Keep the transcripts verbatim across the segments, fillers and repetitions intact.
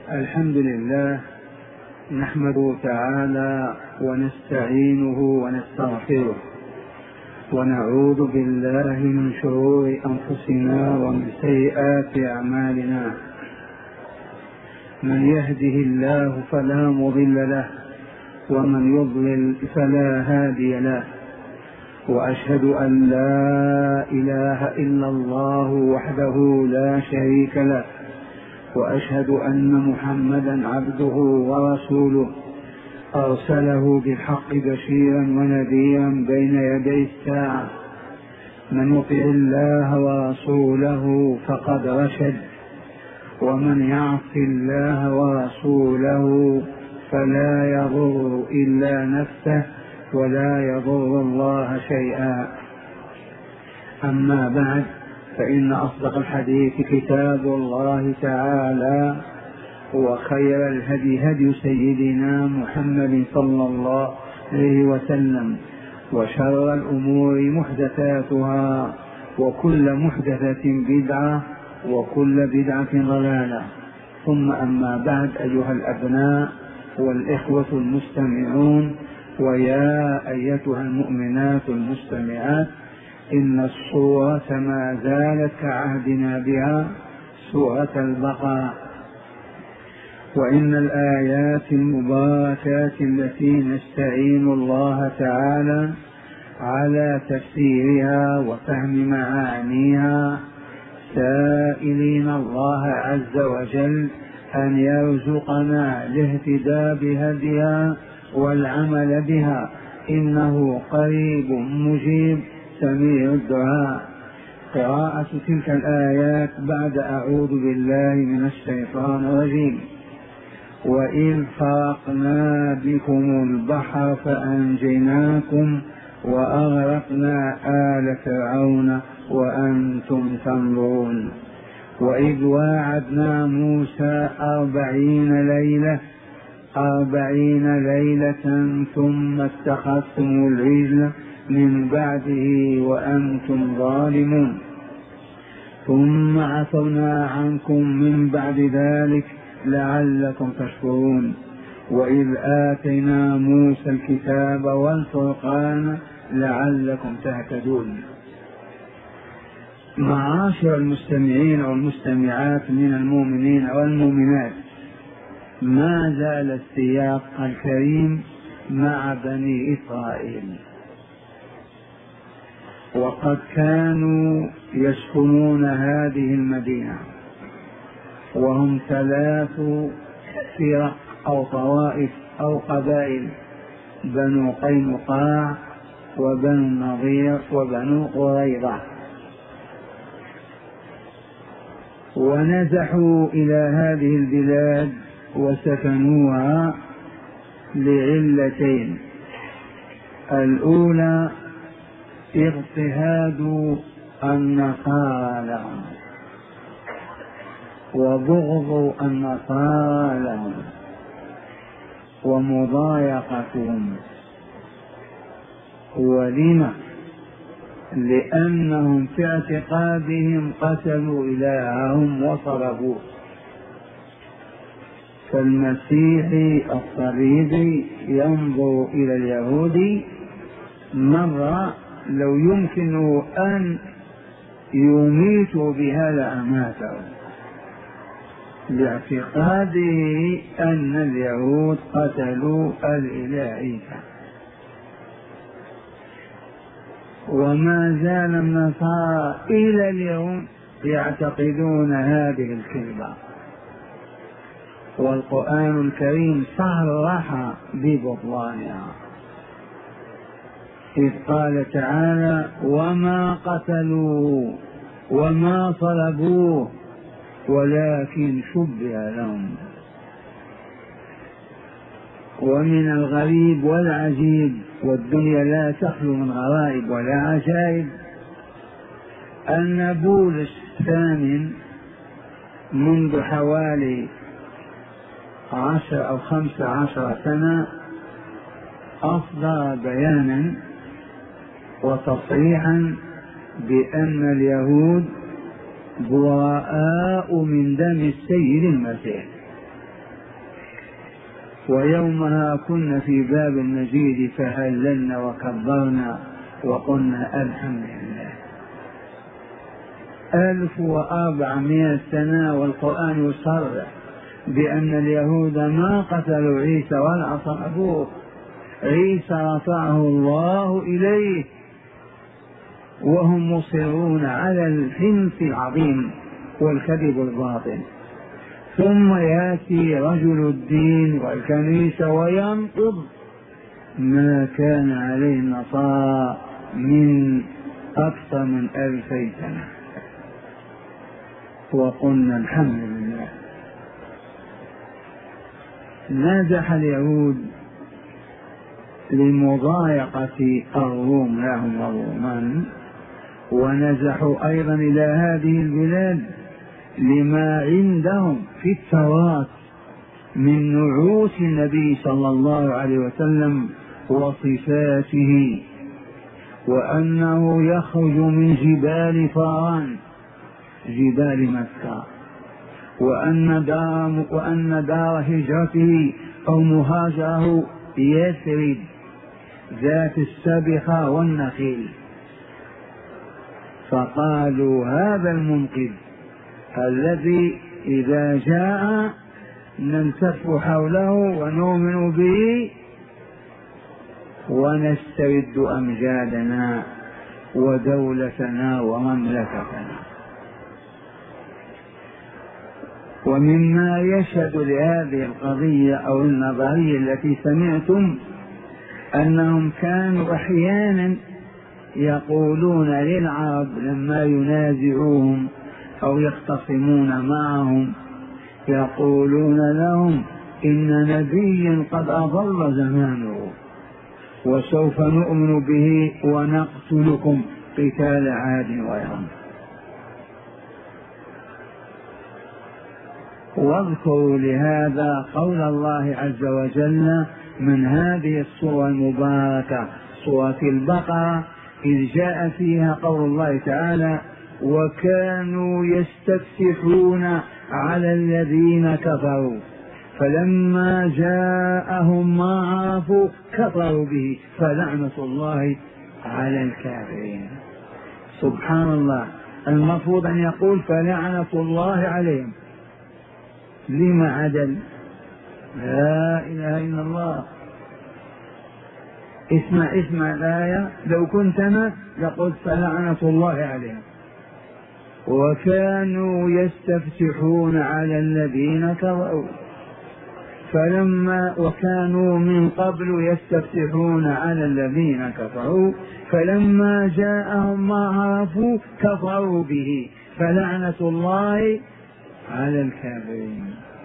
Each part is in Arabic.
الحمد لله نحمده تعالى ونستعينه ونستغفره ونعوذ بالله من شرور أنفسنا ومن سيئات أعمالنا. من يهده الله فلا مضل له ومن يضلل فلا هادي له، وأشهد أن لا إله إلا الله وحده لا شريك له، وأشهد أن محمدا عبده ورسوله أرسله بالحق بشيرا ونذيرا بين يدي الساعة. من يطع الله ورسوله فقد رشد، ومن يعص الله ورسوله فلا يضر إلا نفسه ولا يضر الله شيئا. أما بعد، فإن أصدق الحديث كتاب الله تعالى، وخير الهدي هدي سيدنا محمد صلى الله عليه وسلم، وشر الأمور محدثاتها، وكل محدثة بدعة، وكل بدعة ضلالة. ثم أما بعد، أيها الأبناء والإخوة المستمعون، ويا أيتها المؤمنات المستمعات، إن الصورة ما زالت كعهدنا بها سورة البقرة، وإن الآيات المباركات التي نستعين الله تعالى على تفسيرها وفهم معانيها، سائلين الله عز وجل أن يرزقنا الاهتداء بهديها والعمل بها، إنه قريب مجيب سميع الدعاء. قراءة تلك الآيات بعد أعوذ بالله من الشيطان الرجيم. وإذ فرقنا بكم البحر فأنجيناكم وأغرقنا آل فرعون وأنتم تنظرون. وإذ واعدنا موسى أربعين ليلة أربعين ليلة ثم اتخذتم العجل من بعده وأنتم ظالمون، ثم عفونا عنكم من بعد ذلك لعلكم تشكرون. وإذ آتينا موسى الكتاب والفرقان لعلكم تهتدون. معاشر المستمعين والمستمعات من المؤمنين والمؤمنات، ما زال السياق الكريم مع بني إسرائيل، وقد كانوا يسكنون هذه المدينة، وهم ثلاث فرق أو طوائف أو قبائل: بنو قينقاع وبنو النضير وبنو قريظة. ونزحوا إلى هذه البلاد وسكنوها لعلتين: الأولى اضطهاد النصارى لهم وبغض النصارى لهم ومضايقتهم. ولما؟ لأنهم في اعتقادهم قتلوا إلههم وصلبوه. فالمسيحي الصليبي ينظر إلى اليهودي مرة لو يمكن أن يميتوا بها لأماته، لاعتقاده أن اليهود قتلوا الإله عيسى. وما زال النصارى إلى اليوم يعتقدون هذه الكذبة، والقرآن الكريم صرح ببطلانها، إذ قال تعالى: وما قتلوه وما صلبوه ولكن شبه لهم. ومن الغريب والعجيب، والدنيا لا تخلو من غرائب ولا عجائب، أن بولس الثامن منذ حوالي عشر أو خمس عشر سنة أصدر بيانا وتصريحا بأن اليهود براء من دم السيد المسيح، ويومها كنا في باب المجيد فهللنا وكبرنا وقلنا الحمد لله. ألف وأربعمائة سنة والقرآن يصرح بأن اليهود ما قتلوا عيسى ولا صلبوه، عيسى رفعه الله إليه وهم مصرون على الحنث العظيم والكذب الباطل. ثم يأتي رجل الدين والكنيسة وينقض ما كان عليه النصارى من أكثر من ألفي سنة، وقلنا الحمد لله. نازح اليهود لمضايقة الروم لهم الرومان، ونزحوا أيضا إلى هذه البلاد لما عندهم في التوراة من نعوت النبي صلى الله عليه وسلم وصفاته، وأنه يخرج من جبال فاران جبال مكة، وأن دار, وأن دار هجرته أو مهاجره يثرب ذات السبخة والنخيل. فقالوا هذا المنقذ الذي إذا جاء نلتف حوله ونؤمن به ونسترد أمجادنا ودولتنا ومملكتنا. ومما يشهد لهذه القضية أو النظرية التي سمعتم أنهم كانوا أحيانا يقولون للعرب لما ينازعوهم أو يختصمون معهم، يقولون لهم إن نبيا قد أضل زمانه وسوف نؤمن به ونقتلكم قتال عاد وإرم. واذكروا لهذا قول الله عز وجل من هذه السورة المباركة سورة البقرة، إذ جاء فيها قول الله تعالى وكانوا يستفتحون على الذين كفروا فلما جاءهم ما عرفوا كفروا به فلعنة الله على الكافرين. سبحان الله، المفروض أن يقول فلعنة الله عليهم، لما عدل؟ لا إله إلا الله. اسمع اسمع الآية، لو كنت أنا لقلت فلعنة الله عليهم. وكانوا يستفتحون على الذين كفروا فلما وكانوا من قبل يستفتحون على الذين كفروا فلما جاءهم ما عرفوا كفروا به فلعنة الله على الكافرين.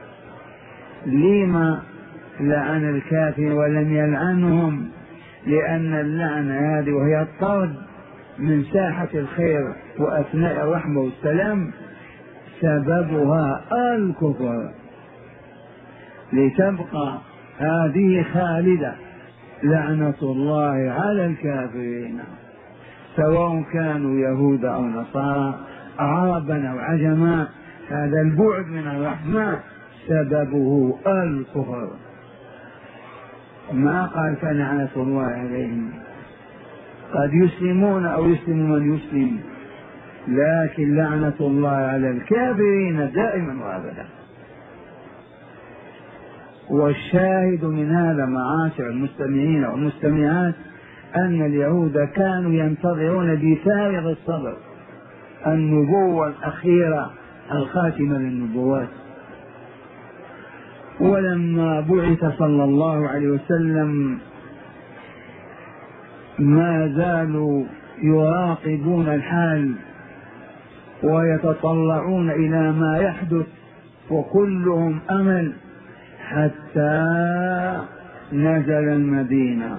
لما لعن الكافر ولم يلعنهم؟ لأن اللعنة هذه وهي الطرد من ساحة الخير وأثناء الرحمة والسلام سببها الكفر، لتبقى هذه خالدة لعنة الله على الكافرين سواء كانوا يهود أو نصارى عربا أو عجما. هذا البعد من الرحمة سببه الكفر. ما قال فلعنة الله عليهم، قد يسلمون أو يسلم من يسلم، لكن لعنة الله على الكافرين دائما وأبدا. والشاهد من هذا معاشر المستمعين والمستمعات أن اليهود كانوا ينتظرون بفارغ الصبر النبوة الأخيرة الخاتمة للنبوات. ولما بعث صلى الله عليه وسلم ما زالوا يراقبون الحال ويتطلعون إلى ما يحدث وكلهم أمل، حتى نزل المدينة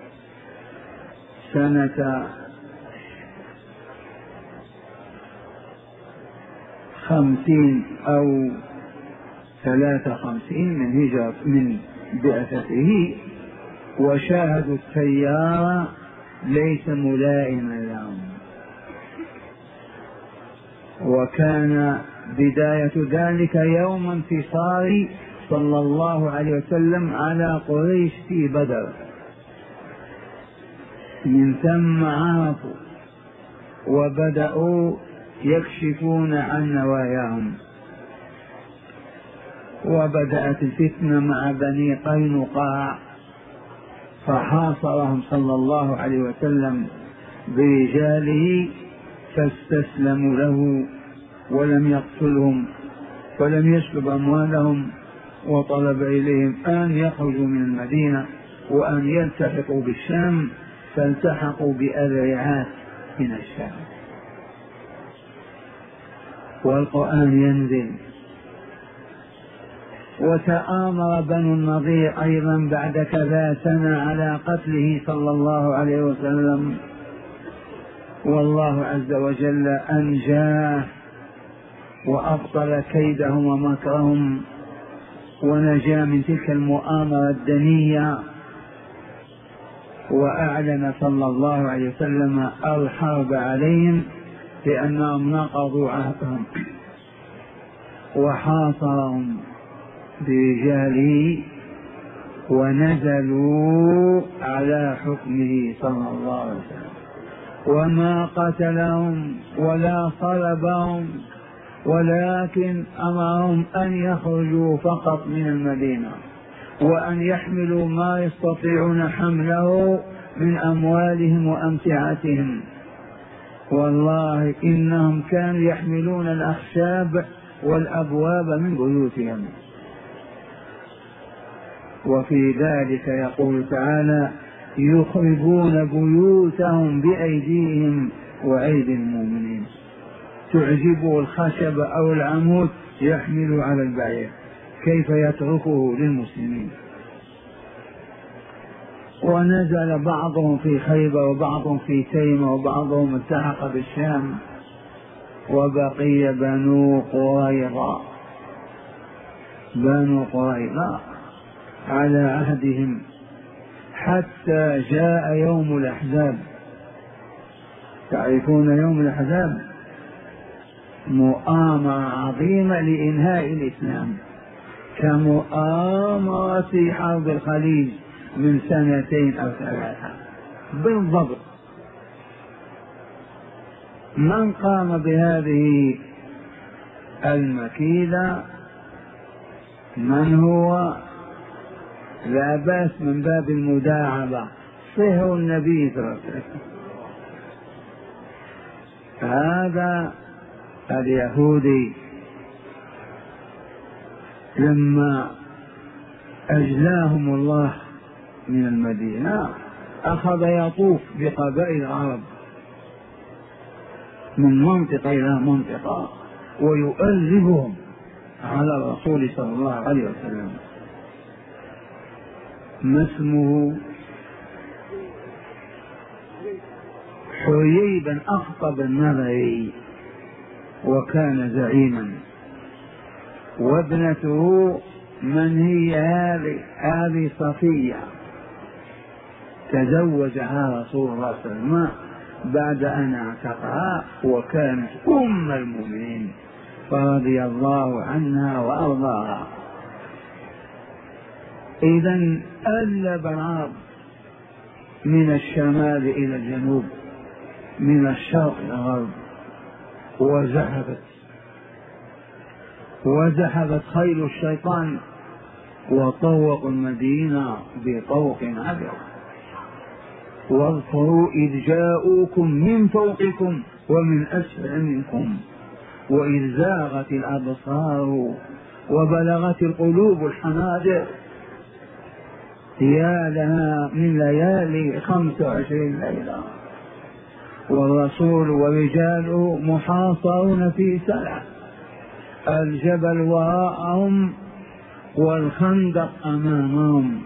سنة خمسين أو ثلاثة خمسين من هجرة من بعثته، وشاهدوا السيارة ليس ملائما لهم. وكان بداية ذلك يوم انتصار صلى الله عليه وسلم على قريش في بدر. من ثم عرفوا وبدأوا يكشفون عن نواياهم، وبدأت الفتنة مع بني قينقاع، فحاصرهم صلى الله عليه وسلم برجاله فاستسلموا له ولم يقتلهم ولم يسلب أموالهم، وطلب إليهم أن يخرجوا من المدينة وأن يلتحقوا بالشام، فالتحقوا بأذرعات من الشام. والقرآن ينزل. وتآمر بنو النضير أيضا بعد كذا سنة على قتله صلى الله عليه وسلم، والله عز وجل أنجاه وأبطل كيدهم ومكرهم ونجا من تلك المؤامرة الدنية، وأعلن صلى الله عليه وسلم الحرب عليهم لأنهم نقضوا عهدهم وحاصرهم برجاله ونزلوا على حكمه صلى الله عليه وسلم، وما قتلهم ولا صلبهم، ولكن أمرهم أن يخرجوا فقط من المدينة وأن يحملوا ما يستطيعون حمله من أموالهم وأمتعتهم. والله إنهم كانوا يحملون الأخشاب والأبواب من بيوتهم. وفي ذلك يقول تعالى: يخربون بيوتهم بأيديهم وأيدي المؤمنين. تعجبه الخشب أو العمود يحمل على البعير، كيف يتركه للمسلمين؟ ونزل بعضهم في خيبر وبعضهم في تيمة وبعضهم التحق بالشام، وبقي بنو قريظة بنو قريظة على عهدهم حتى جاء يوم الأحزاب. تعرفون يوم الأحزاب؟ مؤامرة عظيمة لإنهاء الإسلام، كمؤامرة حرب الخليج من سنتين أو ثلاثة بالضبط. من قام بهذه المكيدة؟ من هو؟ لا بأس من باب المداعبة، صهر النبي صلى الله عليه وسلم. هذا اليهودي لما أجلاهم الله من المدينة أخذ يطوف بقبائل العرب من منطقة إلى منطقة ويؤلفهم على الرسول صلى الله عليه وسلم. ما اسمه؟ حيي بن أخطب النضري، وكان زعيما. وابنته من هي؟ هذه هذه صفية، تزوجها رسول الله صلى الله عليه وسلم بعد أن اعتقها، وكانت أم المؤمنين فرضي الله عنها وأرضاها. إذن ألب العرب من الشمال إلى الجنوب، من الشرق إلى الغرب، وزحفت وزحفت خيل الشيطان وطوقوا المدينة بطوق عبر. واذكروا إذ جاءوكم من فوقكم ومن أسفل منكم وإذ زاغت الأبصار وبلغت القلوب الحناجر. يا لها من ليالي خمس وعشرين ليلة، والرسول ورجاله محاصرون في سلع، الجبل وراءهم والخندق أمامهم،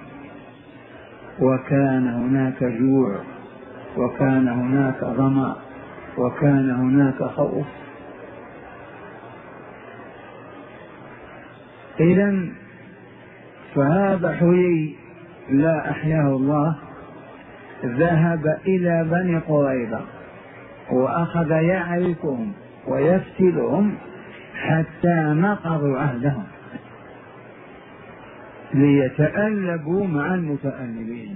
وكان هناك جوع وكان هناك ظمأ وكان هناك خوف. إذن فهذا حيي لا أحياه الله ذهب إلى بني قريظة وأخذ يعرفهم ويفتلهم حتى نقضوا عهدهم. ليتألبوا مع المتألبين.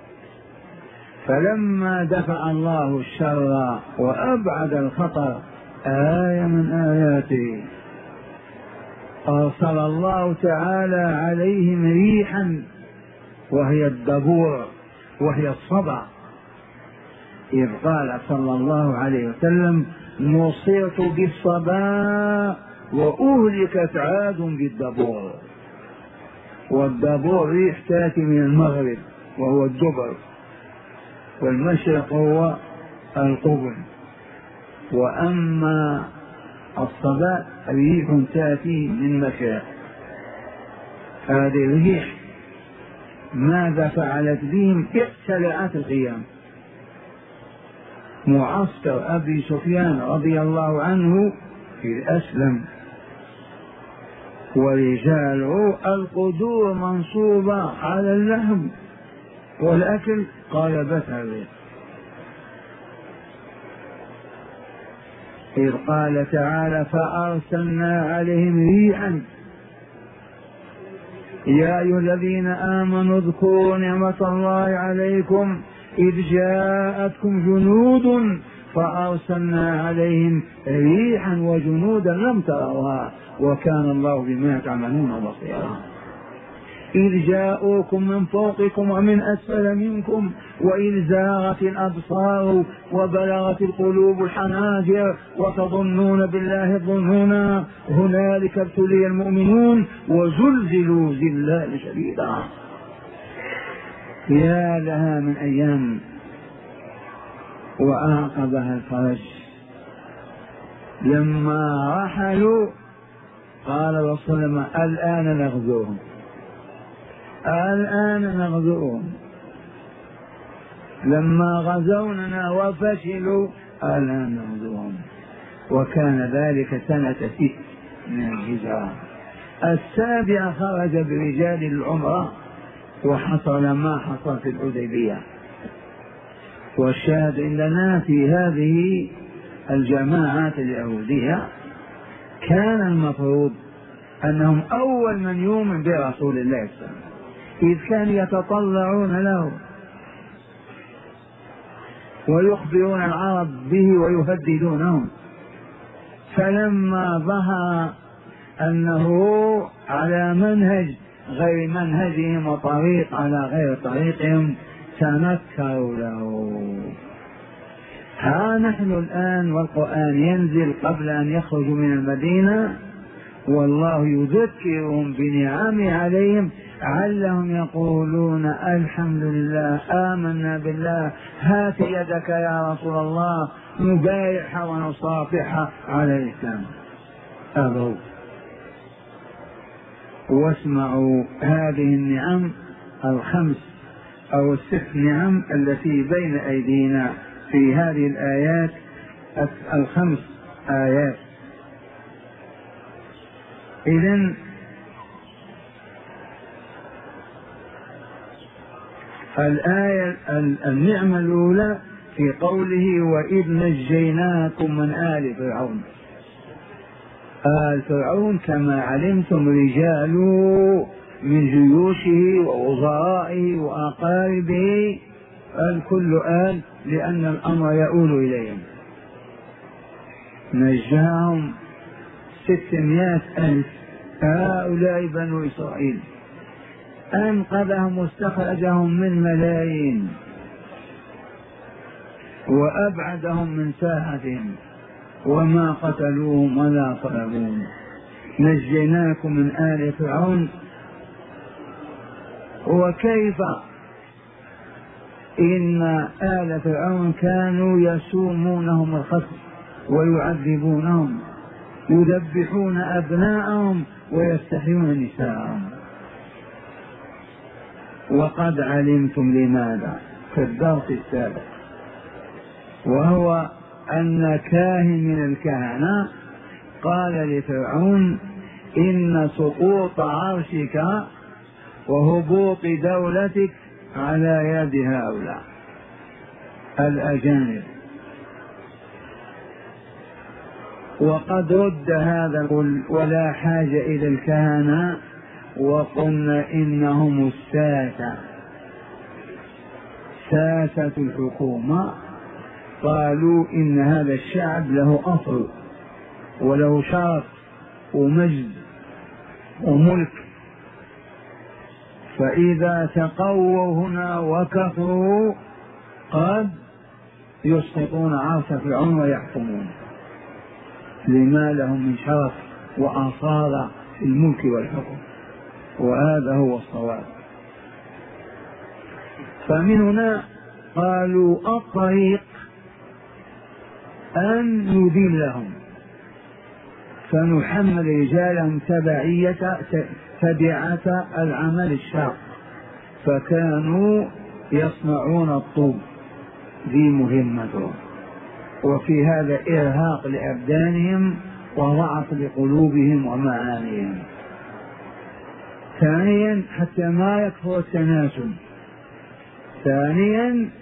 فلما دفع الله الشر وأبعد الخطر آية من آياته أرسل الله تعالى عليهم ريحا وهي الدبور وهي الصبع، إذ قال صلى الله عليه وسلم نصرت بالصبا وأهلكت عاد بالدبور. والدبور ريح تأتي من المغرب وهو الدبر، والمشرق هو القبل، وأما الصبا ريح تأتي من مشرق. هذه الريح ماذا فعلت بهم؟ اقتلعت القيام. معسكر أبي سفيان رضي الله عنه في أسلم ورجاله القدور منصوبة على اللحم والأكل، قلبتها الريح. إذ قال تعالى فأرسلنا عليهم ريحا يا أيها الذين آمنوا اذكروا نعمة الله عليكم إذ جاءتكم جنود فأرسلنا عليهم ريحا وجنودا لم تروها وكان الله بما تعملون بصيرا. إذ جاءوكم من فوقكم ومن أسفل منكم وإذ زاغت الأبصار وبلغت القلوب الحناجر وتظنون بالله الظنونا هنالك ابتلي المؤمنون وزلزلوا زلزالا شديدا. يا لها من أيام وأعقبها الفرج. لما رحلوا قال رسول الله الآن نغزوهم، الآن نغزوهم. لما غزوننا وفشلوا الآن نغزوهم. وكان ذلك سنة ست من الهجرة. السابعة خرج برجال العمرة وحصل ما حصل في الحديبية. والشاهد عندنا في هذه الجماعات اليهودية كان المفروض أنهم أول من يؤمن برسول الله صلى الله عليه وسلم، إذ كانوا يتطلعون له ويخبرون العرب به ويهددونهم. فلما ظهر أنه على منهج غير منهجهم وطريق على غير طريقهم تنكروا له. ها نحن الآن والقرآن ينزل قبل أن يخرجوا من المدينة والله يذكرهم بنعمه عليهم علهم يقولون الحمد لله آمنا بالله هات يدك يا رسول الله نبايعها ونصافحها على الإسلام. أبوا. واسمعوا هذه النعم الخمس أو الست نعم التي بين أيدينا في هذه الآيات الخمس آيات. إذن الآية النعمة الأولى في قوله وإذ نجيناكم من آل فرعون. آل فرعون كما علمتم رجال من جيوشه ووزرائه وأقاربه، الكل آل لأن الأمر يؤول إليهم. نجاهم ستمائة ألف، هؤلاء بنو إسرائيل. أنقذهم واستخرجهم من ملايين وأبعدهم من ساحتهم وما قتلوهم ولا صلبوهم. نجيناكم من آل فرعون. وكيف؟ إن آل فرعون كانوا يسومونهم القتل ويعذبونهم، يذبحون أبناءهم ويستحيون نساءهم. وقد علمتم لماذا في الدرس السابق، وهو أن كاهن من الكهنة قال لفرعون إن سقوط عرشك وهبوط دولتك على يد هؤلاء الأجانب. وقد رد هذا ولا حاجة إلى الكهنة وقلنا إنهم الساسة، ساسة الحكومة. قالوا إن هذا الشعب له أصل وله شرف ومجد وملك، فإذا تقووا هنا وكفروا قد يسقطون عرش فرعون ويحكمون لما لهم من شرف وأصالة في الملك والحكم، وهذا هو الصواب. فمن هنا قالوا الطريق أن ندين لهم، فنحمل رجالهم تبعية تبعة العمل الشاق، فكانوا يصنعون الطوب، ذي مهمتهم، وفي هذا إرهاق لأبدانهم وضعف لقلوبهم ومعانيهم. ثانيا حتى ما يكفر التناسل. ثانيا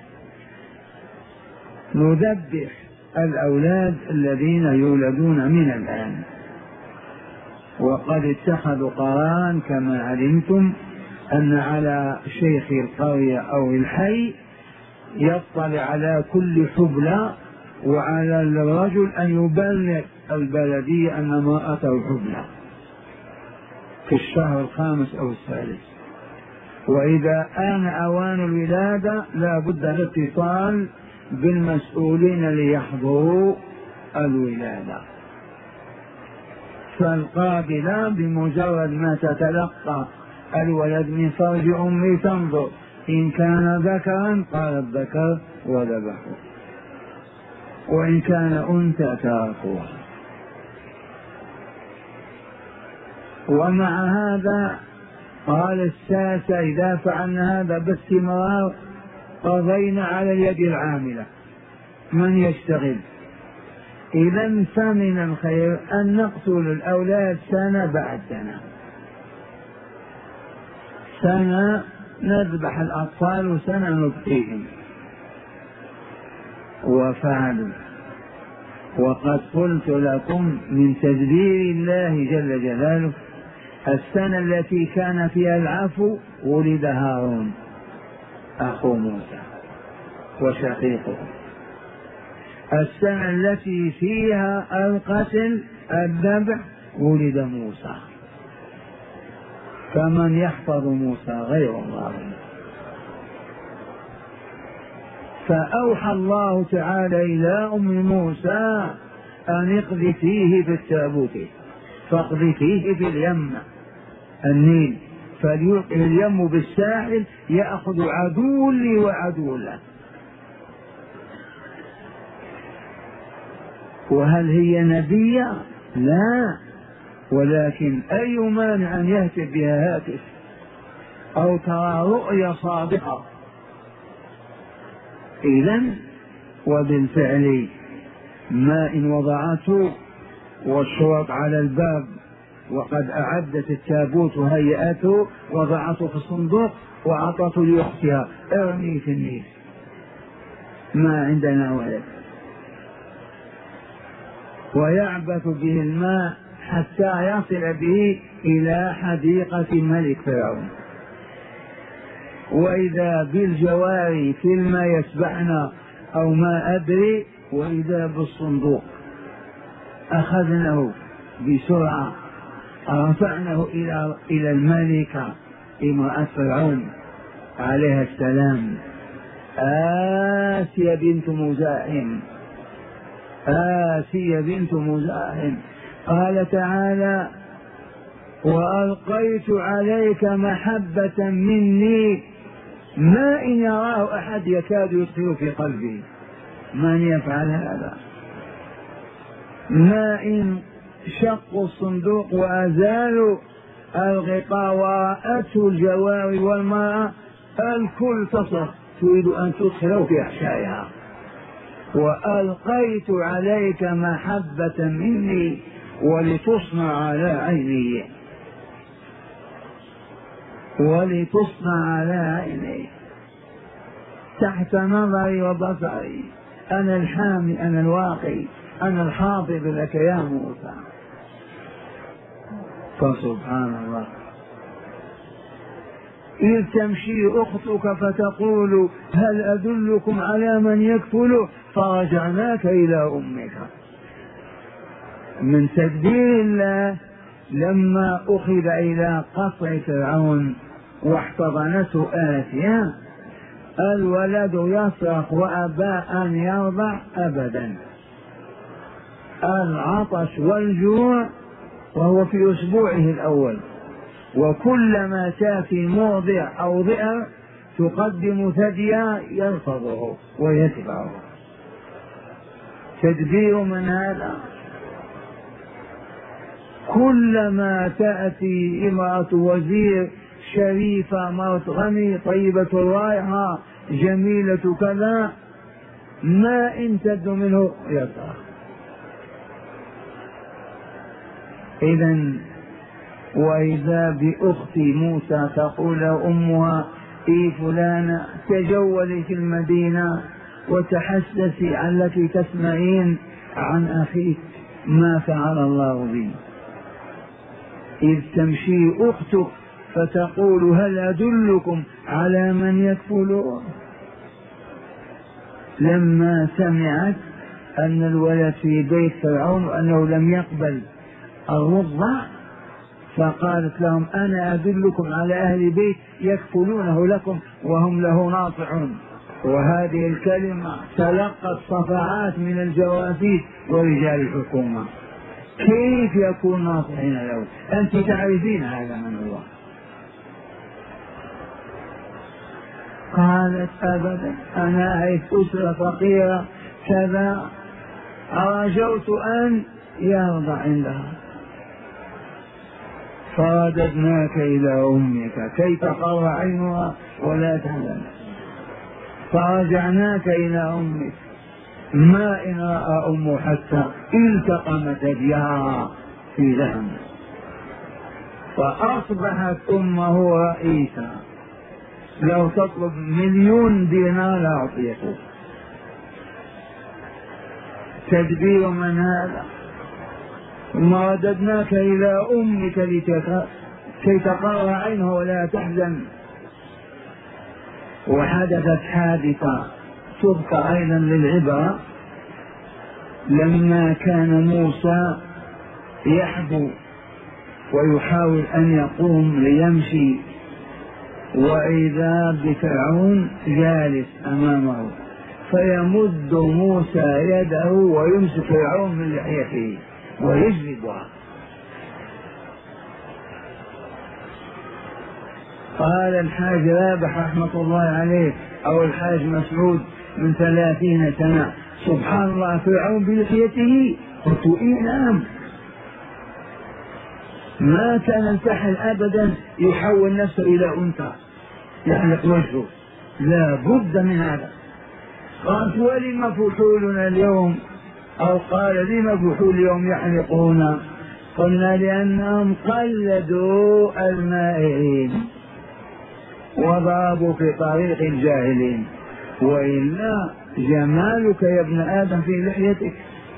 نذبح الأولاد الذين يولدون من الآن، وقد اتخذوا قرارا كما علمتم أن على شيخ القرية أو الحي يطلع على كل حبلى، وعلى الرجل أن يبلغ البلدية أن امرأته حبلى في الشهر الخامس أو الثالث، وإذا آن أوان الولادة لا بد الاتصال بالمسؤولين ليحضروا الولادة. فالقابلة بمجرد ما تتلقى الولد من فرج أمي تنظر إن كان ذكرا قالت ذكر وذبحوا، وإن كان أنثى تركوها. ومع هذا قال الساسة إذا فعلنا هذا باستمرار قضينا على اليد العاملة من يشتغل. إذا فمن الخير أن نقتل الأولاد سنة بعد سنة، سنة نذبح الأطفال وسنة نبقيهم. وفعلوا، وقد قلت لكم من تدبير الله جل جلاله السنة التي كان فيها العفو ولد هارون أخو موسى وشقيقه، السنة التي فيها القتل الذبح ولد موسى، فمن يحفظ موسى غير الله. فأوحى الله تعالى إلى أم موسى أن اقذفيه في التابوت، فاقذفيه في اليم النيل فليلقه اليم بالساحل يأخذ عدو لي وعدو له. وهل هي نبية؟ لا، ولكن أي مانع أن يهتف بها هاتف أو ترى رؤيا صادقة. إذن وبالفعل ما إن وضعته والشرط على الباب وقد أعدت التابوت وهيئته وضعته في الصندوق وأعطته لأختها ارمي في النيل، ما عندنا ولد، ويعبث به الماء حتى يصل به إلى حديقة ملك فرعون. وإذا بالجواري في الماء يسبحن أو ما أدري، وإذا بالصندوق أخذناه بسرعة رفعناه إلى إلى الملكة امرأة فرعون عليها السلام، آسيا بنت مزاحم، آسيا بنت مزاحم. قال تعالى وألقيت عليك محبة مني ما إن يراه أحد يكاد يدخل في قلبي. من يفعل هذا؟ ما إن شقوا الصندوق وأزالوا الغطاء ورأته الجواري والمرأة الكل تصرخ تريد أن تدخله في أحشائها. وألقيت عليك محبة مني ولتصنع على عيني، ولتصنع على عيني تحت نظري وبصري، أنا الحامي أنا الواقي أنا الحافظ لك يا موسى. فسبحان الله، إذ تمشي أختك فتقول هل أدلكم على من يكفله فرجعناك إلى أمك. من تدبير الله لما أخذ إلى قصر فرعون واحتضنته آسيا الولد يصرخ وأبى أن يرضع أبدا، العطش والجوع وهو في أسبوعه الأول، وكلما تأتي موضع أو ضئر تقدم ثديا يرفضه ويتبعه. تدبير من هذا. كلما تأتي امرأة وزير شريفة مرت غني طيبة الرائحة جميلة كذا ما إن تد منه يصرخ. إذن وإذا بأخت موسى تقول أمها إي فلانة تجولي في المدينة وتحسسي علك تسمعين عن أخيك ما فعل الله بي. إذ تمشي أختك فتقول هل أدلكم على من يكفله. لما سمعت أن الولد في بيت فرعون وأنه لم يقبل الرضع فقالت لهم أنا أدلكم على أهل بيت يكفلونه لكم وهم له ناصحون. وهذه الكلمة تلقت صفعات من الجواسيس ورجال الحكومة. كيف يكون ناصحين له؟ أنت تعرفين هذا من الله. قالت أبدا أنا أعرف أسرة فقيرة كذا رجوت أن يرضى عندها. فرددناك إلى أمك كي تقر عينها ولا تحزن. فرجعناك إلى أمك ما إن رأى أم حتى التقمت يديها في لحم فأصبحت أمه رئيسا. لو تطلب مليون دينار لا أعطيته. تدبير من هذا. ثم رددناك إلى أمك كي تقر عينها ولا تحزن. وحدثت حادثة تذكر أيضا للعبرة لما كان موسى يحبو ويحاول أن يقوم ليمشي وإذا بفرعون جالس أمامه فيمد موسى يده ويمسك فرعون من لحيته ويجلبها. قال الحاج رابح رحمة الله عليه أو الحاج مسعود من ثلاثين سنة سبحان الله فرعون بلحيته. قلت إيه نعم. ما كان الكحل أبدا يحول نفسه إلى أنثى يحلق وجهه لا بد من هذا. قالت ولم فحولنا اليوم أو قال لم فحول اليوم يحلقون؟ قلنا لأنهم قلدوا المائعين وضربوا في طريق الجاهلين وإلا جمالك يا ابن آدم في لحيتك.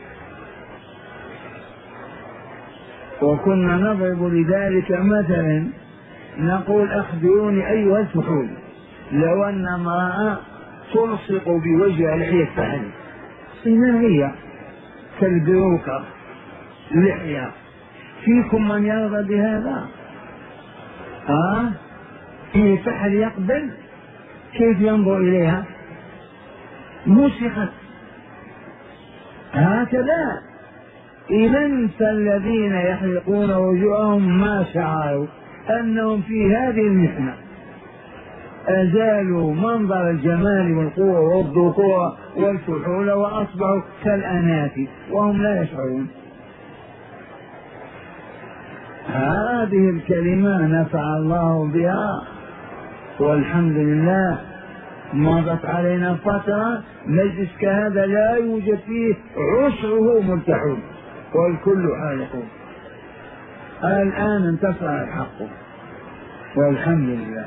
وكنا نضرب لذلك مثلا نقول أخبروني أيها الفحول لو أن امرأة تلصق بوجه لحية فحل صناعية كالبروكة لحية فيكم من يرضى بهذا؟ آه في فحل يقبل كيف ينظر إليها؟ مسخت هكذا. إذن فالذين يحلقون وجوههم ما شعروا أنهم في هذه المحنة أزالوا منظر الجمال والقوة والذكورة والفحول وأصبحوا كالأناث وهم لا يشعرون. هذه الكلمة نفع الله بها والحمد لله. مضت علينا فترة مجلس كهذا لا يوجد فيه عشره ملتحون والكل حالقون. الآن انتصر الحق والحمد لله.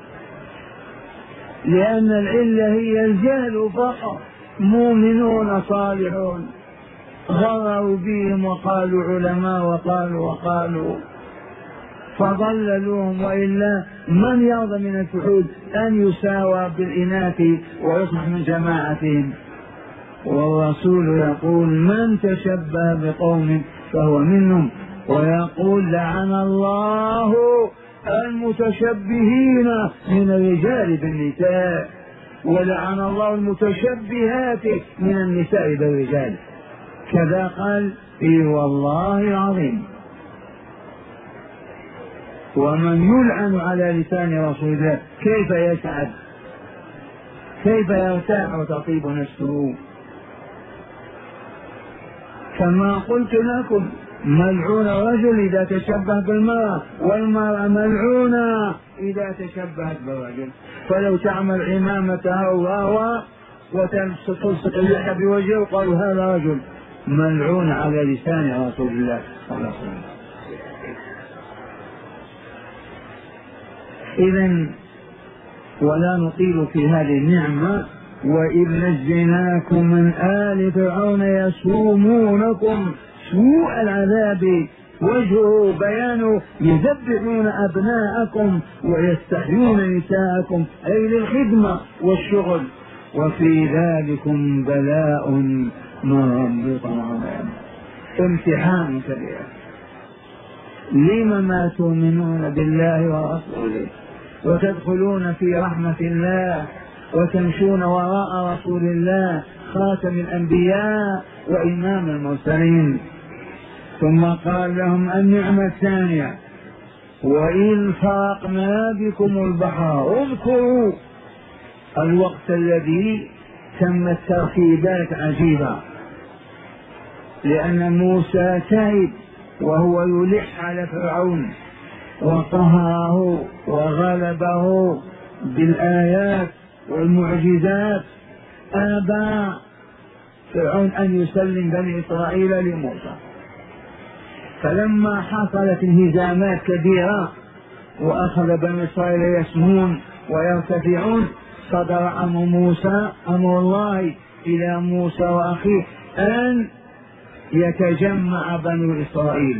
لأن العلة هي الجهل فقط. مؤمنون صالحون غروا بهم وقالوا علماء وقالوا وقالوا فضللوهم، وإلا من يرضى من الفحول أن يساوى بالإناث ويصبح من جماعتهم؟ والرسول يقول من تشبه بقوم فهو منهم، ويقول لعن الله المتشبهين من الرجال بالنساء، ولعن الله المتشبهات من النساء بالرجال. كذا قال اي والله العظيم. ومن يلعن على لسان رسول الله كيف يسعد، كيف يرتاح وتطيب نفسه؟ كما قلت لكم ملعون الرجل إذا تشبه بالمرأة، والمرأة ملعونة إذا تشبهت بالرجل. فلو تعمل عمامتها وهو وتلصق اللحى بوجهه قالوا هذا رجل ملعون على لسان رسول الله صلى الله عليه وسلم. إذن ولا نطيل في هذه النعمة. وإذ نجيناكم من آل فرعون يسومونكم سوء العذاب وجهه بيانه يذبحون أبناءكم ويستحيون نساءكم أي للخدمة والشغل، وفي ذلكم بلاء من ربكم عظيم. امتحان كبير. لم ما تؤمنون بالله ورسوله وتدخلون في رحمة الله وتمشون وراء رسول الله خاتم الأنبياء وإمام المرسلين؟ ثم قال لهم النعمة الثانية وإذ فرقنا بكم البحر. اذكروا الوقت الذي تمت ترتيبات عجيبة، لأن موسى تعب وهو يلح على فرعون وقهره وغلبه بالآيات والمعجزات. أبى فرعون أن يسلم بني إسرائيل لموسى، فلما حصلت انهزامات كبيرة وأخذ بني إسرائيل يسمون ويرتفعون صدر أمر موسى أمر الله إلى موسى وأخيه أن يتجمع بني إسرائيل،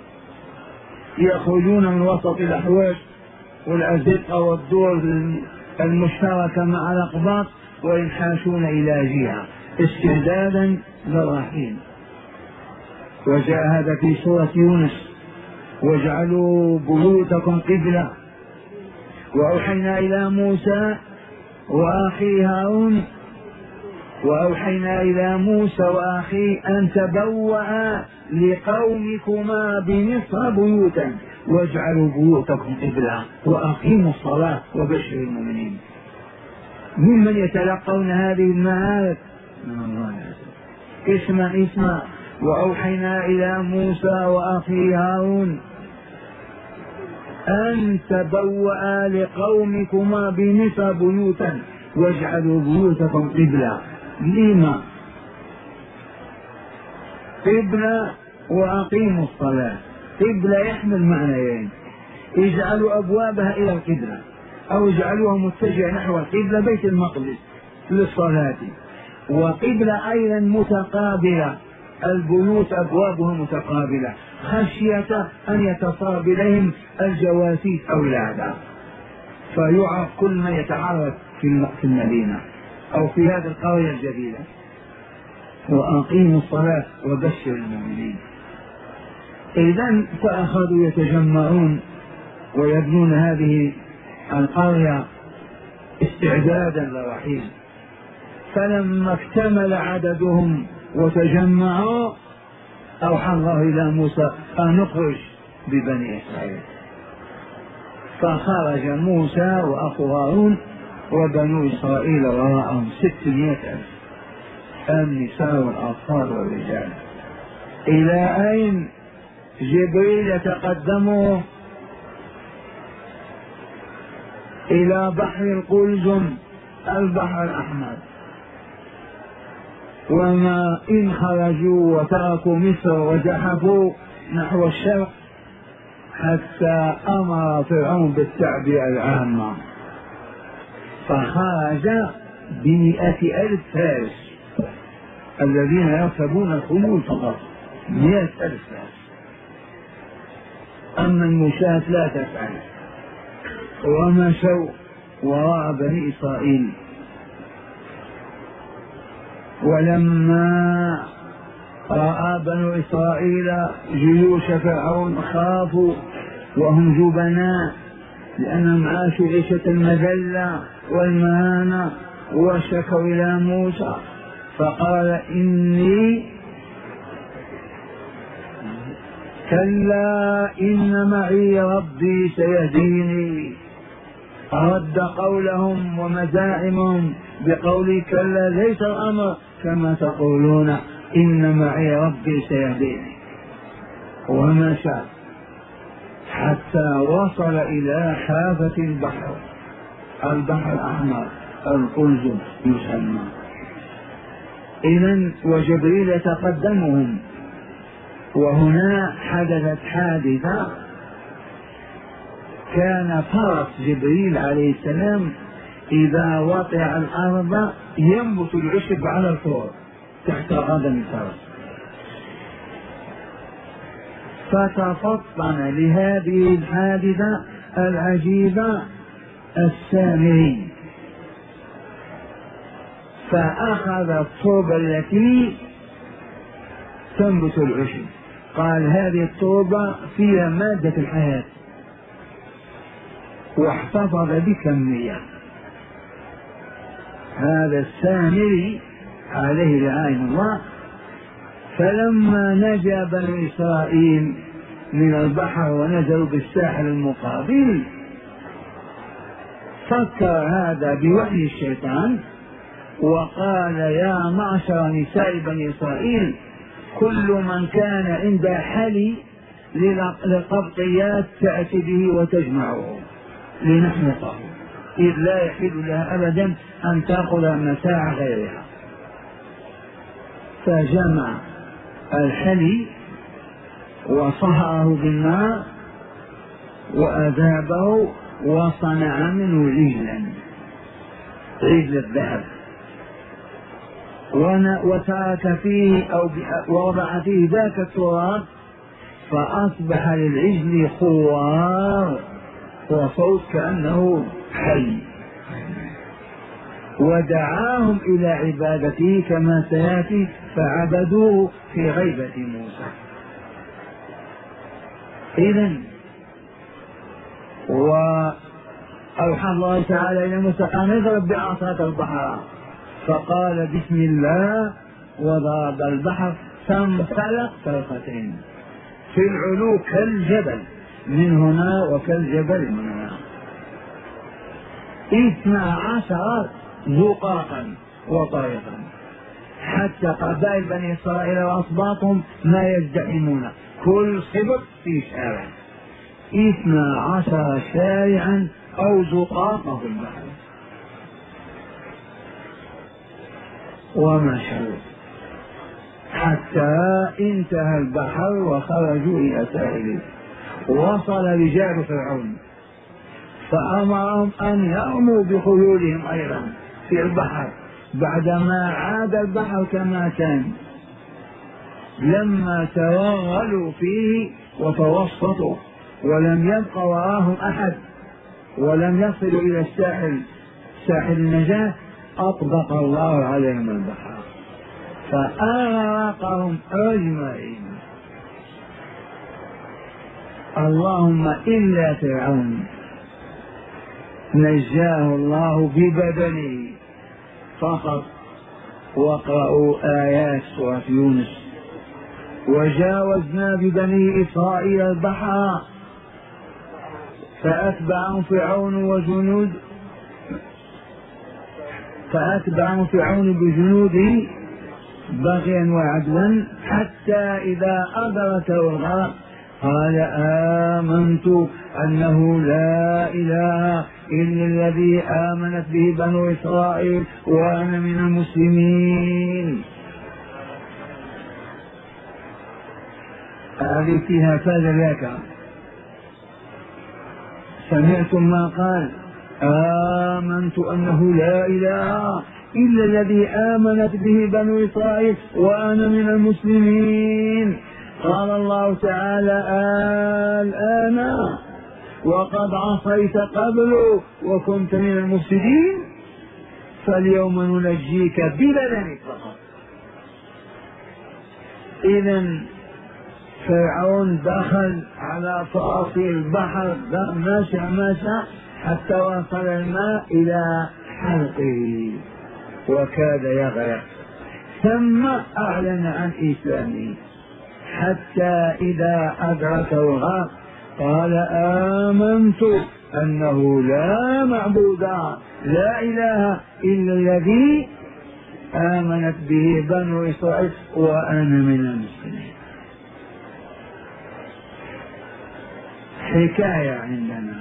يخرجون من وسط الأحواش والأزقة والدور المشتركة مع الأقباط وينحاشون إلى جهة استعدادا للرحيل. وجاء هذا في سورة يونس واجعلوا بيوتكم قبلة. وأوحينا إلى موسى وأخي هارون وأوحينا إلى موسى وأخي أن تبوأ لقومكما بمصر بيوتا واجعلوا بيوتكم قبلة وأقيموا الصلاة وبشر المؤمنين. ممن يتلقون هذه المعارف؟ من الله. اسمع اسمع. وأوحينا إلى موسى وأخي هارون أن تبوأ لقومكما بمصر بيوتا واجعلوا بيوتكم قبلة. لما قبلة وأقيموا الصلاة؟ قبلة يحمل معنيين، اجعلوا أبوابها إلى القبلة أو اجعلوها متجهة نحو القبلة بيت المقدس للصلاة، وقبلة أيضا متقابلة، البيوت أبوابها متقابلة خشية أن يتصاب إليهم الجواسيس أو الأعداء فيعرف كل ما يتعرض في المدينة أو في هذه القرية الجديدة. وأقيموا الصلاة وبشر المؤمنين. إذن فأخذوا يتجمعون ويبنون هذه القرية استعدادا للرحيل. فلما اكتمل عددهم وتجمعوا أوحى الله إلى موسى أن نخرج ببني إسرائيل. فخرج موسى وأخو هارون وبنو إسرائيل وراءهم ستمائة ألف، النساء والأطفال والرجال. إلى أين؟ جبريل يتقدمه إلى بحر القلزم البحر الأحمر. وما إن خرجوا وتركوا مصر وزحفوا نحو الشرق حتى أمر فرعون بالتعبئة العامة، فخرج بمئة ألف فارس الذين يركبون الخيول فقط، مئة ألف فارس. أما المشاة لا تفعل. ومشوا وراء بني إسرائيل. ولما رأى بنو إسرائيل جيوش فرعون خافوا وهم جبناء، لأنهم عاشوا عيشة المذلة والمهانة، وشكوا إلى موسى فقال إني كلا إن معي ربي سيهديني. رد قولهم ومزاعمهم بقول كلا ليس الأمر كما تقولون، إن معي ربي سيهديني. ومشى حتى وصل إلى حافة البحر، البحر الأحمر القلزم يسمى. إذن وجبريل يتقدمهم. وهنا حدثت حادثة، كان فرس جبريل عليه السلام إذا وطئ الأرض ينبت العشب على الفور تحت قدم الفرس، فتفطن لهذه الحادثة العجيبة السامري، فأخذ الطوبة التي تنبت العشب، قال هذه الطوبة فيها مادة الحياة، واحتفظ بكمية. هذا السامري عليه لعائن الله. فلما نجا بنو إسرائيل من البحر ونزلوا بالساحل المقابل، فكر هذا بوحي الشيطان وقال يا معشر نساء بني إسرائيل كل من كان عند حلي للقبطيات تأتي به وتجمعه لنحنقه، إذ لا يحل لها أبدا أن تأخذ متاع غيرها. فجمع الحلي وصهره بالنار وأذابه وصنع منه عجلا، عجل الذهب، وترك فيه أو ووضع فيه ذاك التراب، فأصبح للعجل خوار وصوت كأنه حي، ودعاهم إلى عبادته كما سيأتي، فعبدوه في غيبة موسى. إذن وأوحى الله تعالى إلى موسى أن اضرب بعصاك البحر، فقال بسم الله وضرب البحر فانفلق فرقتين، في العلو كالجبل من هنا وكالجبل من هنا، اثنا عشر زقاقا وطريقا، حتى قبائل بني إسرائيل وأصباطهم ما يزدحمون، كل صبط في شارع، اثنا عشر شارعا أو زقاقا في البحر. ومشوا حتى انتهى البحر وخرجوا إلى ساحله. وصل رجال فرعون فأمرهم أن يرموا بخيولهم أيضا في البحر بعدما عاد البحر كما كان. لما توغلوا فيه وتوسطوا ولم يبق وراهم أحد ولم يصلوا إلى الساحل ساحل النجاة، أطبق الله عليهم البحر فأغرقهم أجمعين. اللهم إلا فرعون نجاه الله ببدنه فقط. واقرأوا آيات سورة يونس. وجاوزنا ببني إسرائيل البحر فأتبعهم فرعون وجنود فأتبعهم فرعون بجنوده بغيا وعدوا حتى إذا أدركه الغرق قال آمنت أنه لا إله إلا الذي آمنت به بنو إسرائيل وأنا من المسلمين. هذه فيها فذلك. سمعتم ما قال آمنت أنه لا إله إلا الذي آمنت به بنو إسرائيل وأنا من المسلمين. قال الله تعالى الآن وقد عصيت قبل وكنت من المفسدين فاليوم ننجيك ببدنك فقط. إذا فرعون دخل على فاصل البحر مشى مشى حتى وصل الماء إلى حلقه وكاد يغرق، ثم أعلن عن إسلامه حتى إذا أدركه الغرق قال آمنت أنه لا معبود لا إله إلا الذي آمنت به بنو إسرائيل وأنا من المسلمين. حكاية عندنا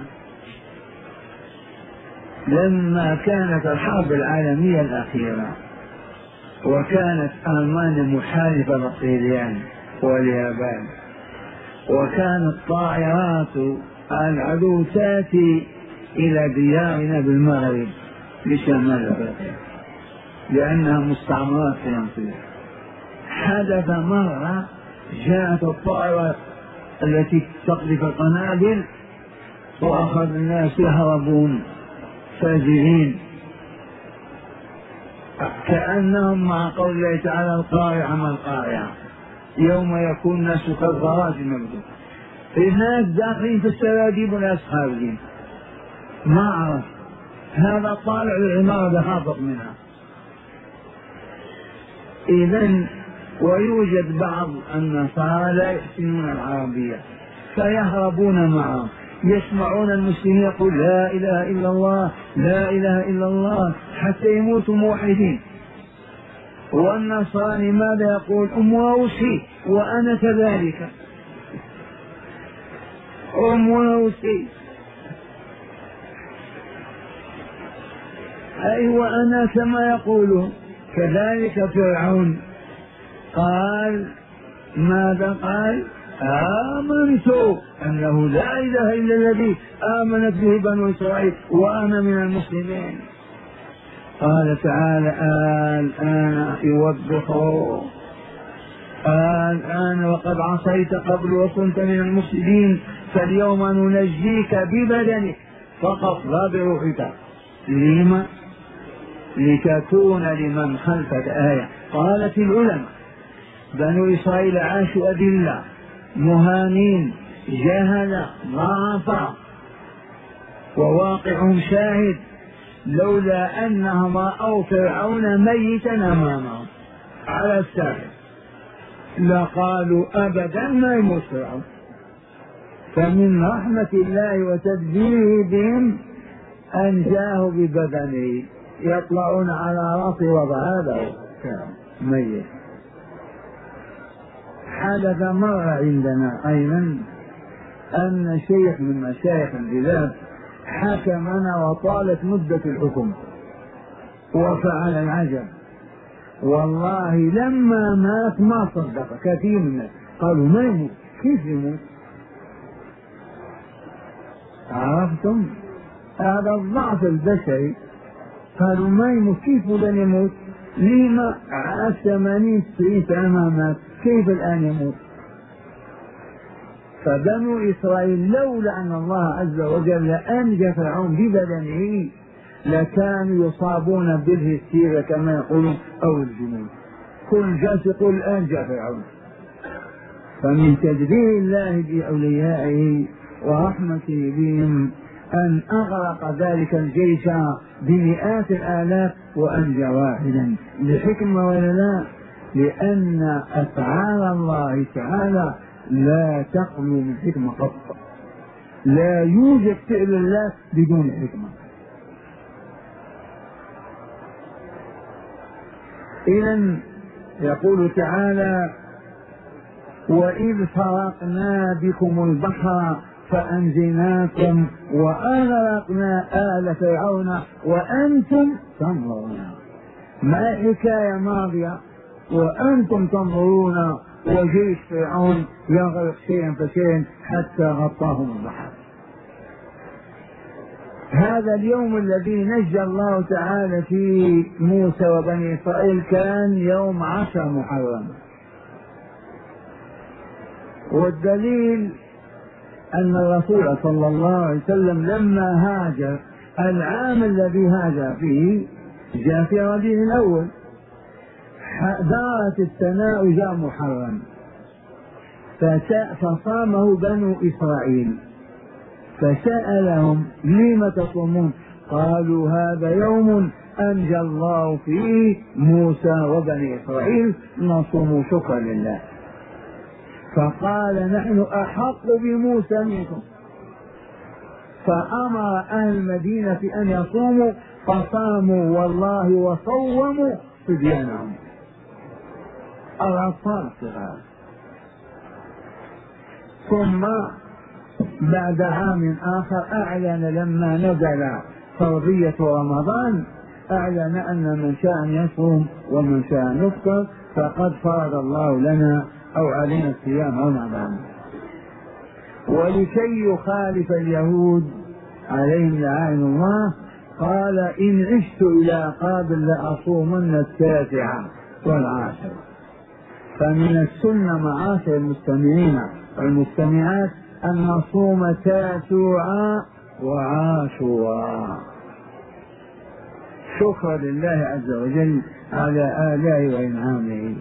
لما كانت الحرب العالمية الأخيرة وكانت ألمانيا محالفة للطليان واليابان، وكانت طائرات العدو تأتي إلى ديارنا بالمغرب بشمال أفريقيا لأنها مستعمرات فرنسية. حدث مرة جاءت الطائرة التي تقذف القنابل وأخذ الناس يهربون فاجئين كأنهم مع قول الله تعالى القارعة ما القارعة يوم يكون الناس كالفراش المبثوث. الناس داخلين في السراديب وناس خارجين ما عرف هذا طالع للعمارة بهابط منها. إذن ويوجد بعض النصارى لا يحسنون العربية فيهربون معهم، يسمعون المسلمين يقول لا إله إلا الله لا إله إلا الله حتى يموتوا موحدين، والنصراني ماذا يقول أم واوسي وأنا كذلك أم واوسي أي وأنا كما يقولون. كذلك فرعون قال ماذا قال آمنت أنه لا إله إلا الذي آمنت به بنو إسرائيل وأنا من المسلمين. قال تعالى الآن يوبخوا الآن وقد عصيت قبل وكنت من المفسدين فاليوم ننجيك ببدنك فقط لا بروحك. لما؟ لتكون لمن خلفك آية. قالت العلماء بنو إسرائيل عاشوا أذلة مهانين جهلة ضعفاء وواقعهم شاهد، لولا أنهم رأوا فرعون ميتا أمامهم على الساحل لقالوا أبدا ما يموت فرعون. فمن رحمة الله وتدبيره بهم أنجاه ببدنه يطلعون على رأسه وضع ميت. حدث مرة عندنا أيضا أن شيخ من مشايخ البلاد حكمنا وطالت مدة الحكم وفعل العجب والله لما مات ما صدق كثير من الناس قالوا ما يموت كيف يموت؟ عرفتم هذا الضعف البشري. قالوا ما يموت كيف لن يموت؟ لما عاش ثمانين تسعين سنة مات كيف الآن يموت؟ فبنو إسرائيل لولا أن الله عز وجل أنجى فرعون ببدنه لكانوا يصابون بالهستيريا كما يقولون أو الجنون. كل جالس يقول الآن جاء فرعون. فمن تدبير الله بأوليائه ورحمته بهم أن أغرق ذلك الجيش بمئات الآلاف وأنجى واحدا لحكمة ولا لا؟ لأن أفعال الله تعالى لا تخلو من حكمة قط، لا يوجد فعل الله بدون حكمة. إذن يقول تعالى وإذ فرقنا بكم البحر فأنجيناكم وأغرقنا آل فرعون وأنتم تنظرون. ما حكاية ماضية وأنتم تنظرون وجيش فرعون يغرق شيئا فشيئا حتى غطاهم البحر. هذا اليوم الذي نجى الله تعالى فيه موسى وبني إسرائيل كان يوم عشر محرم. والدليل أن الرسول صلى الله عليه وسلم لما هاجر العام الذي هاجر فيه جاء في ربيع الأول، دارت السنة وجاء محرم فصامه بنو إسرائيل، فسألهم لم تصومون؟ قالوا هذا يوم أنجى الله فيه موسى وبني إسرائيل نصوم شكرا لله. فقال نحن أحق بموسى منكم، فأمر أهل المدينة أن يصوموا فصاموا والله وصوموا صبيانهم الأطفال الصغار. ثم بعد عام آخر أعلن لما نزل فرضية رمضان أعلن أن من شاء أن يصوم ومن شاء أن يفطر فقد فرض الله لنا أو علينا الصيام رمضان. ولكي يخالف اليهود عليهم لعائن الله قال إن عشت إلى قابل لأصومن التاسعة والعاشرة. فمن السنة معاشر المستمعين والمستمعات أن نصوم تاسوعا وعاشورا شكرا لله عز وجل على آلائه وإنعامه.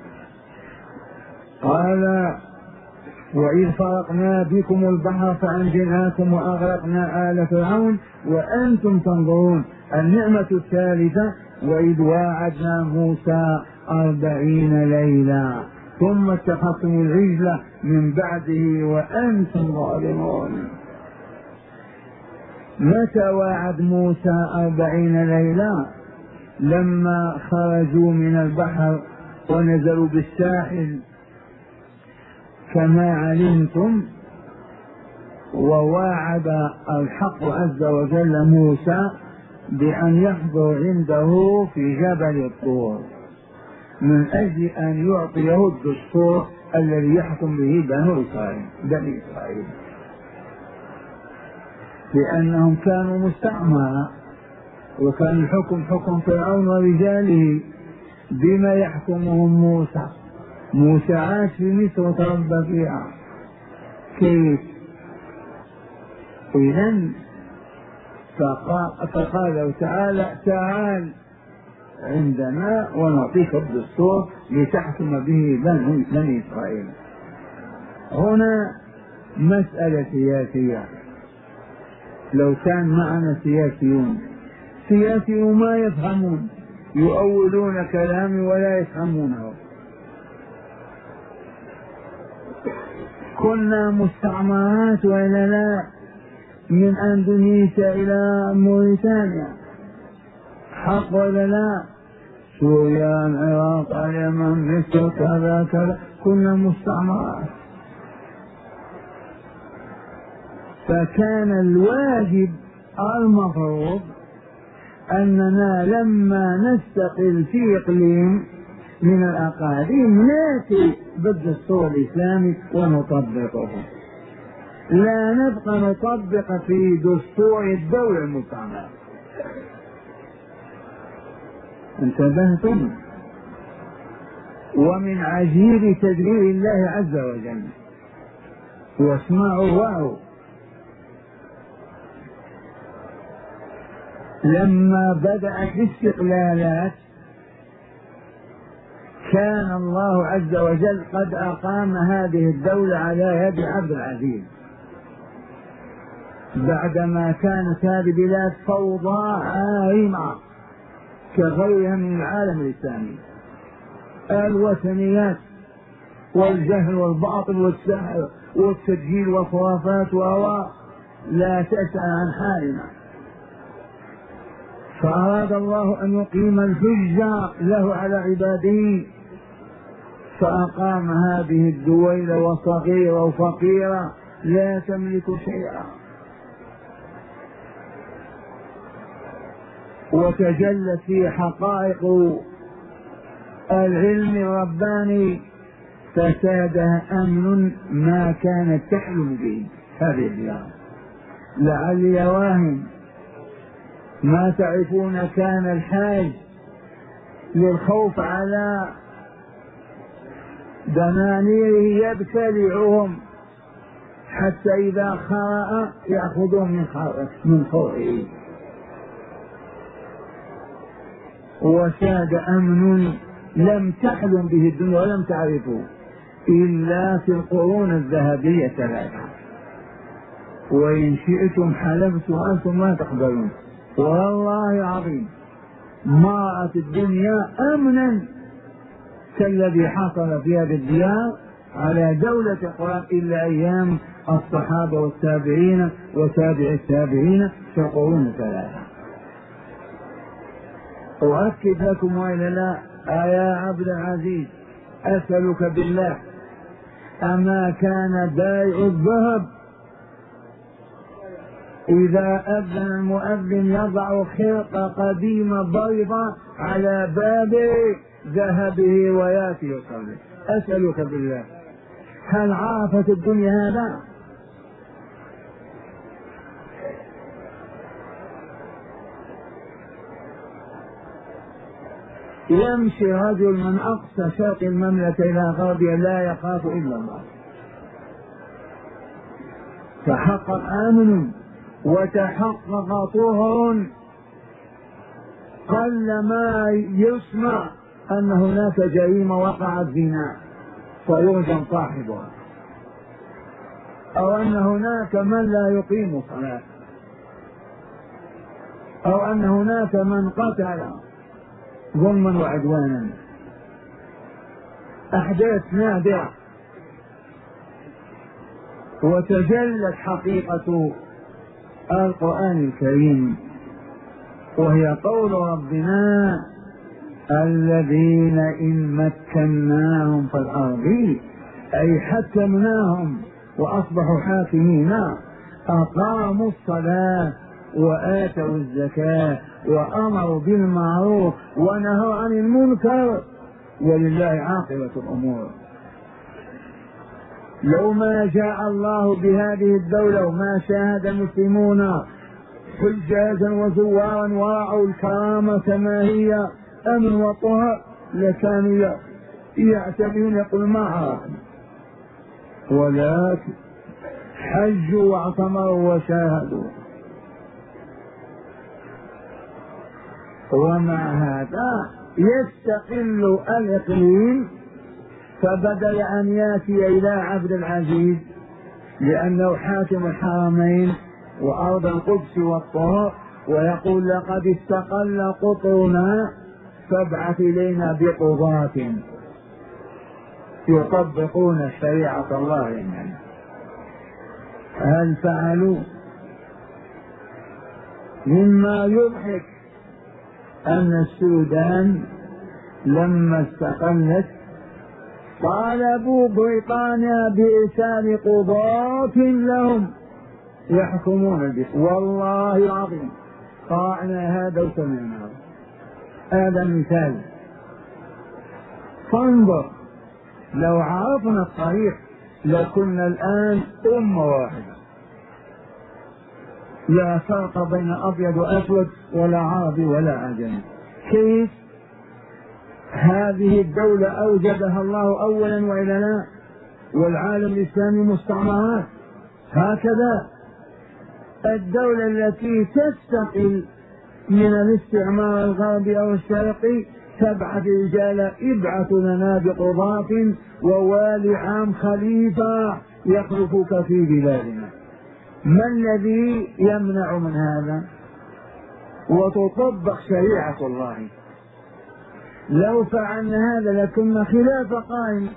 قال وإذ فرقنا بكم البحر فأنجيناكم وأغرقنا آل فرعون وأنتم تنظرون. النعمة الثالثة وإذ واعدنا موسى أربعين ليلة ثم اتخذتم العجل من بعده وأنتم ظالمون. متى واعد موسى أربعين ليلة؟ لما خرجوا من البحر ونزلوا بالساحل كما علمتم، وواعد الحق عز وجل موسى بأن يحضر عنده في جبل الطور من أجل أن يعطيه الدستور الذي يحكم به بنو إسرائيل بني إسرائيل، لأنهم كانوا مستعمرة وكان الحكم حكم فرعون ورجاله. بما يحكمهم موسى؟ موسى عاش في مصر وتربى فيها، كيف؟ إذن فقال تعالى تعال عندنا ونعطيك الدستور لتحكم به بني إسرائيل. هنا مسألة سياسية. لو كان معنا سياسيون سياسيون ما يفهمون، يؤولون كلامي ولا يفهمونه. كنا مستعمرات ولا لا؟ من أندونيسيا إلى موريتانيا، حق ولا لا؟ سوريا، العراق، اليمن، مصر، كذا كذا، كنا مستعمرات. فكان الواجب المفروض أننا لما نستقل في إقليم من الأقاليم نأتي بالدستور الإسلامي ونطبقه، لا نبقى نطبق في دستور الدولة المستعمرة. انتبهتم؟ ومن عجيب تدبير الله عز وجل، واسمعوا واو، لما بدأت الاستقلالات كان الله عز وجل قد أقام هذه الدولة على يد عبد العزيز، بعدما كانت هذه البلاد فوضى عارمة كغيرها من العالم الإسلامي، الوثنيات والجهل والباطل والسحر والتدجيل والخرافات وهو لا تسأل عن حالنا. فأراد الله أن يقيم الحجة له على عباده فأقام هذه الدول وصغيرة وفقيرة لا تملك شيئا، وتجلت في حقائق العلم الرباني فسادها أمن ما كانت تحلم به هذه البلاد. لعلي واهم ما تعرفون كان الحاج للخوف على دنانيره يبتلعهم حتى إذا خاء يأخذون من من خوئه. وساد أمن لم تحلم به الدنيا ولم تعرفه إلا في القرون الذهبية ثلاثة، وإن شئتم حلفت وأنتم ما تقبلون. والله عظيم ما رأت الدنيا أمنا كالذي حصل في هذه الديار على دولة القرآن إلا أيام الصحابة والتابعين وتابع التابعين في القرون الثلاثة. أؤكد لكم وإلا لا يا عبد العزيز أسألك بالله، أما كان بائع الذهب إذا أذن المؤذن يضع خرقة قديمة بيضاء على باب ذهبه وياتي يصلي؟ أسألك بالله هل عرفت الدنيا هذا؟ يمشي رجل من أقصى شرق المملكة إلى غربها لا يخاف إلا الله، تحقق آمن وتحقق طهر. قل ما يسمع أن هناك جريمة وقعت زنا فيرجم صاحبها، أو أن هناك من لا يقيم صلاة، أو أن هناك من قتل ظلما وعدوانا. أحداث نادرة، وتجلت حقيقة القرآن الكريم، وهي قول ربنا الذين إن مكناهم في الأرض أي حكمناهم وأصبحوا حاكمين أقاموا الصلاة وآتوا الزكاة وأمروا بالمعروف ونهوا عن المنكر ولله عاقبة الأمور. لو ما جاء الله بهذه الدولة وما شاهد المسلمون حجاجا وزوارا ورعوا الكرامة كما هي أمن وطهر لكانوا يعتبرون يقول ما عرفنا، ولكن حجوا واعتمروا وشاهدوا. ومع هذا يستقل الإقليم، فبدل أن يأتي إلى عبد العزيز لأنه حاكم الحرمين وأرض القدس والطهر ويقول لقد استقل قطرنا فابعث إلينا بقضاة يطبقون شريعة الله إننا. هل فعلوا؟ مما يضحك أن السودان لما استقلت طالبوا بريطانيا بإرسال قضاة لهم يحكمون به. والله العظيم قرأنا هذا وسمعناه، هذا مثال. فانظر لو عرفنا الطريق لكنا الآن أمة واحدة، لا فرق بين أبيض وأسود ولا عربي ولا عجمي. كيف؟ هذه الدولة أوجدها الله أولا وإلا لا، والعالم الإسلامي مستعمرات. هكذا الدولة التي تستقل من الاستعمار الغربي أو الشرقي تبعث رجالا ابعثوا لنا بقضاة ووالي عام خليفة يخلفك في بلادنا. ما الذي يمنع من هذا؟ وتطبق شريعة الله. لو فعلنا هذا لكنا خلافة قائمة.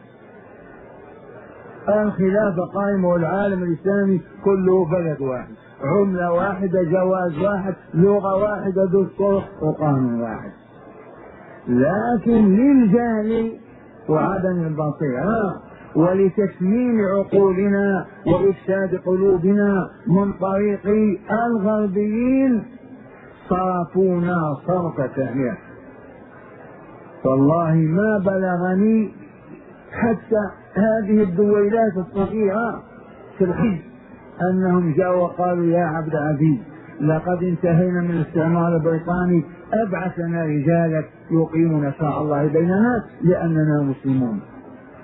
الخلافة قائمة والعالم الإسلامي كله بلد واحد، عملة واحدة، جواز واحد، لغة واحدة، دستور وقانون واحد. لكن للجهل وعدم البصيرة ولتسميم عقولنا وإفساد قلوبنا من طريق الغربيين صرفونا صرف تهمية. والله ما بلغني حتى هذه الدويلات الصغيرة في الحج أنهم جاءوا وقالوا يا عبد العزيز لقد انتهينا من الاستعمار البريطاني، ابعث لنا رجالك يقيمون شرع الله بيننا لأننا مسلمون.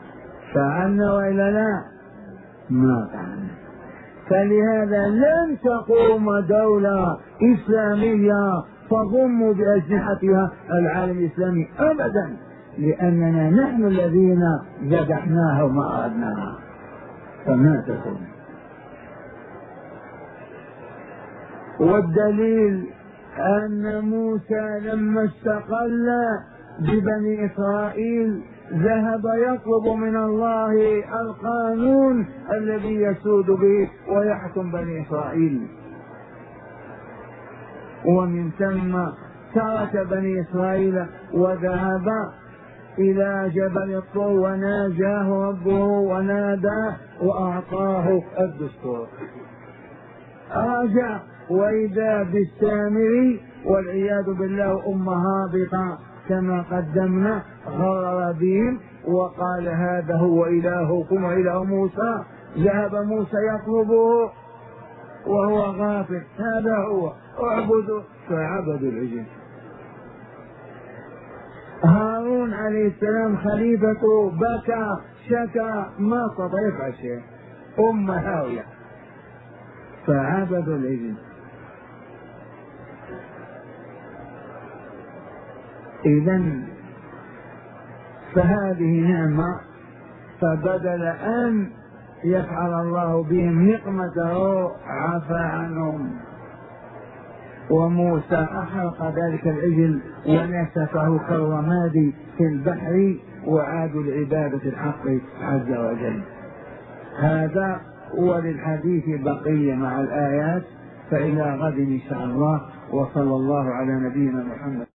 فعلنا وإلا لا؟ ما فعلنا. فلهذا لن تقوم دولة إسلامية تضم بأجنحتها العالم الإسلامي أبدا، لأننا نحن الذين ذبحناها وما أردناها، فما تكون. والدليل أن موسى لما استقل ببني إسرائيل ذهب يطلب من الله القانون الذي يسود به ويحكم بني إسرائيل، ومن ثم ترك بني إسرائيل وذهب إلى جبل الطور وناجاه ربه وناداه وأعطاه الدستور. رجع وإذا بالسامري والعياذ بالله أم هابطة كما قدمنا غرر بهم وقال هذا هو إلهكم وإله موسى. ذهب موسى يطلبه وهو غافل، هذا هو اعبدوا، فعبدوا العجل. هارون عليه السلام خليفته بكى شكى ما استطاع يفعل شيء، أم هاوية، فعبدوا العجل. إذن فهذه نعمة، فبدل أن يفعل الله بهم نقمته عفى عنهم. وموسى أحرق ذلك العجل ونسفه كالرماد في البحر وعادوا لعبادة الحق عز وجل. هذا وللحديث بقية مع الآيات، فإلى غد إن شاء الله، وصلى الله على نبينا محمد.